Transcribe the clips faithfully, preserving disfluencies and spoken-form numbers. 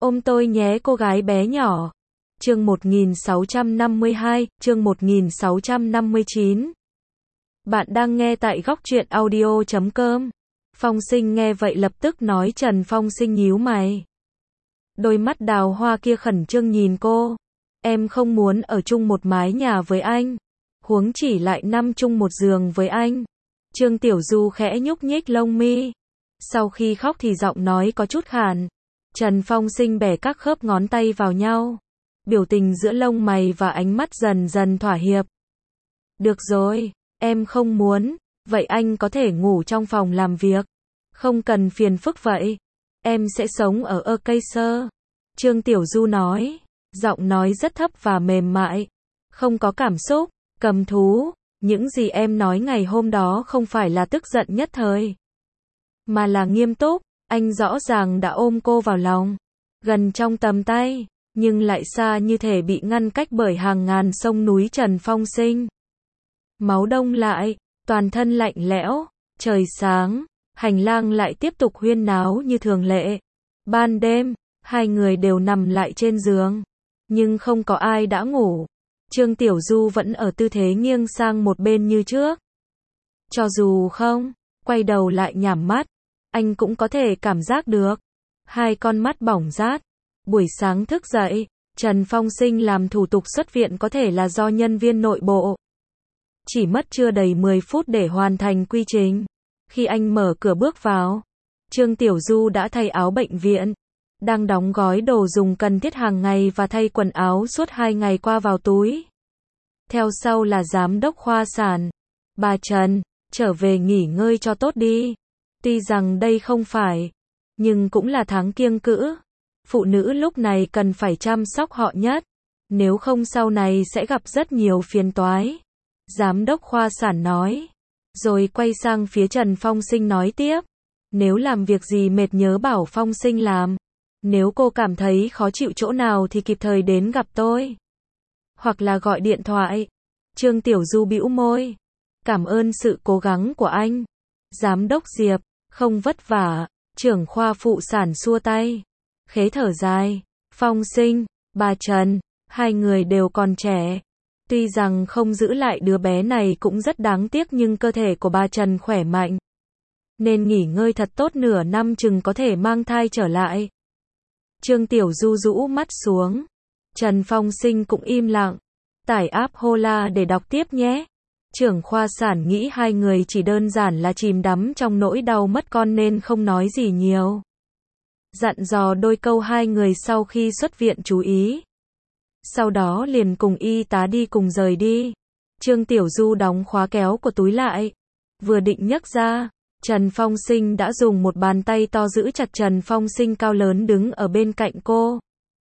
Ôm tôi nhé cô gái bé nhỏ. Chương một nghìn sáu trăm năm mươi hai, chương một nghìn sáu trăm năm mươi chín. Bạn đang nghe tại góc truyện audio chấm com. Phong Sinh nghe vậy lập tức nói. Trần Phong Sinh nhíu mày. Đôi mắt đào hoa kia khẩn trương nhìn cô. Em không muốn ở chung một mái nhà với anh. Huống chỉ lại nằm chung một giường với anh. Trương Tiểu Du khẽ nhúc nhích lông mi. Sau khi khóc thì giọng nói có chút khàn. Trần Phong Sinh bẻ các khớp ngón tay vào nhau. Biểu tình giữa lông mày và ánh mắt dần dần thỏa hiệp. Được rồi, em không muốn. Vậy anh có thể ngủ trong phòng làm việc. Không cần phiền phức vậy. Em sẽ sống ở ơ cây sơ. Trương Tiểu Du nói. Giọng nói rất thấp và mềm mại. Không có cảm xúc, cầm thú. Những gì em nói ngày hôm đó không phải là tức giận nhất thời. Mà là nghiêm túc. Anh rõ ràng đã ôm cô vào lòng. Gần trong tầm tay. Nhưng lại xa như thể bị ngăn cách bởi hàng ngàn sông núi. Trần Phong Sinh. Máu đông lại. Toàn thân lạnh lẽo. Trời sáng. Hành lang lại tiếp tục huyên náo như thường lệ. Ban đêm. Hai người đều nằm lại trên giường. Nhưng không có ai đã ngủ. Trương Tiểu Du vẫn ở tư thế nghiêng sang một bên như trước. Cho dù không quay đầu lại nhắm mắt, anh cũng có thể cảm giác được. Hai con mắt bỏng rát. Buổi sáng thức dậy, Trần Phong Sinh làm thủ tục xuất viện có thể là do nhân viên nội bộ. Chỉ mất chưa đầy mười phút để hoàn thành quy trình. Khi anh mở cửa bước vào, Trương Tiểu Du đã thay áo bệnh viện. Đang đóng gói đồ dùng cần thiết hàng ngày và thay quần áo suốt hai ngày qua vào túi. Theo sau là giám đốc khoa sản. Bà Trần, trở về nghỉ ngơi cho tốt đi. Tuy rằng đây không phải, nhưng cũng là tháng kiêng cữ. Phụ nữ lúc này cần phải chăm sóc họ nhất. Nếu không sau này sẽ gặp rất nhiều phiền toái. Giám đốc khoa sản nói. Rồi quay sang phía Trần Phong Sinh nói tiếp. Nếu làm việc gì mệt nhớ bảo Phong Sinh làm. Nếu cô cảm thấy khó chịu chỗ nào thì kịp thời đến gặp tôi. Hoặc là gọi điện thoại. Trương Tiểu Du bĩu môi. Cảm ơn sự cố gắng của anh. Giám đốc Diệp, không vất vả. Trưởng khoa phụ sản xua tay. Khế thở dài. Phong Sinh, bà Trần, hai người đều còn trẻ. Tuy rằng không giữ lại đứa bé này cũng rất đáng tiếc nhưng cơ thể của bà Trần khỏe mạnh. Nên nghỉ ngơi thật tốt nửa năm chừng có thể mang thai trở lại. Trương Tiểu Du rũ mắt xuống. Trần Phong Sinh cũng im lặng. Tải app Hola để đọc tiếp nhé. Trưởng khoa sản nghĩ hai người chỉ đơn giản là chìm đắm trong nỗi đau mất con nên không nói gì nhiều. Dặn dò đôi câu hai người sau khi xuất viện chú ý. Sau đó liền cùng y tá đi cùng rời đi. Trương Tiểu Du đóng khóa kéo của túi lại. Vừa định nhấc ra, Trần Phong Sinh đã dùng một bàn tay to giữ chặt Trần Phong Sinh cao lớn đứng ở bên cạnh cô.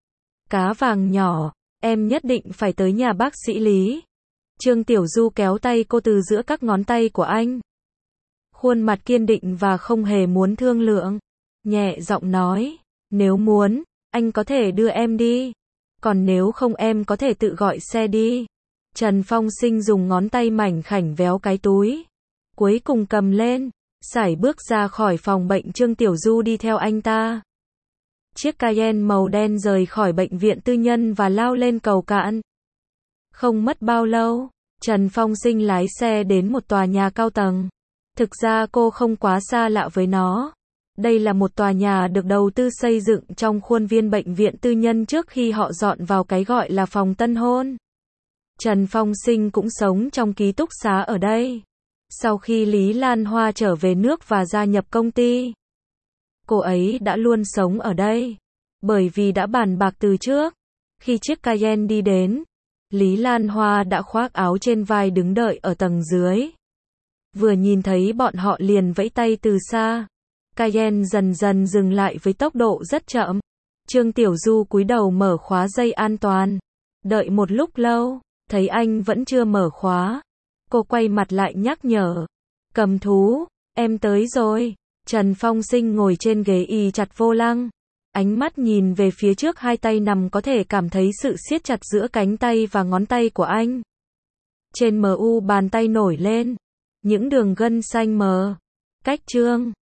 Cá vàng nhỏ, em nhất định phải tới nhà bác sĩ Lý. Trương Tiểu Du kéo tay cô từ giữa các ngón tay của anh. Khuôn mặt kiên định và không hề muốn thương lượng. Nhẹ giọng nói, nếu muốn, anh có thể đưa em đi. Còn nếu không em có thể tự gọi xe đi. Trần Phong Sinh dùng ngón tay mảnh khảnh véo cái túi. Cuối cùng cầm lên, sải bước ra khỏi phòng bệnh. Trương Tiểu Du đi theo anh ta. Chiếc Cayenne màu đen rời khỏi bệnh viện tư nhân và lao lên cầu cạn. Không mất bao lâu, Trần Phong Sinh lái xe đến một tòa nhà cao tầng. Thực ra cô không quá xa lạ với nó. Đây là một tòa nhà được đầu tư xây dựng trong khuôn viên bệnh viện tư nhân trước khi họ dọn vào cái gọi là phòng tân hôn. Trần Phong Sinh cũng sống trong ký túc xá ở đây. Sau khi Lý Lan Hoa trở về nước và gia nhập công ty, cô ấy đã luôn sống ở đây. Bởi vì đã bàn bạc từ trước. Khi chiếc Cayenne đi đến, Lý Lan Hoa đã khoác áo trên vai đứng đợi ở tầng dưới. Vừa nhìn thấy bọn họ liền vẫy tay từ xa. Cayenne dần dần dừng lại với tốc độ rất chậm. Trương Tiểu Du cúi đầu mở khóa dây an toàn. Đợi một lúc lâu, thấy anh vẫn chưa mở khóa. Cô quay mặt lại nhắc nhở. Cầm thú, em tới rồi. Trần Phong Sinh ngồi trên ghế ì chặt vô lăng. Ánh mắt nhìn về phía trước, hai tay nằm có thể cảm thấy sự siết chặt giữa cánh tay và ngón tay của anh. Trên mu bàn tay nổi lên những đường gân xanh mờ. Cách Trương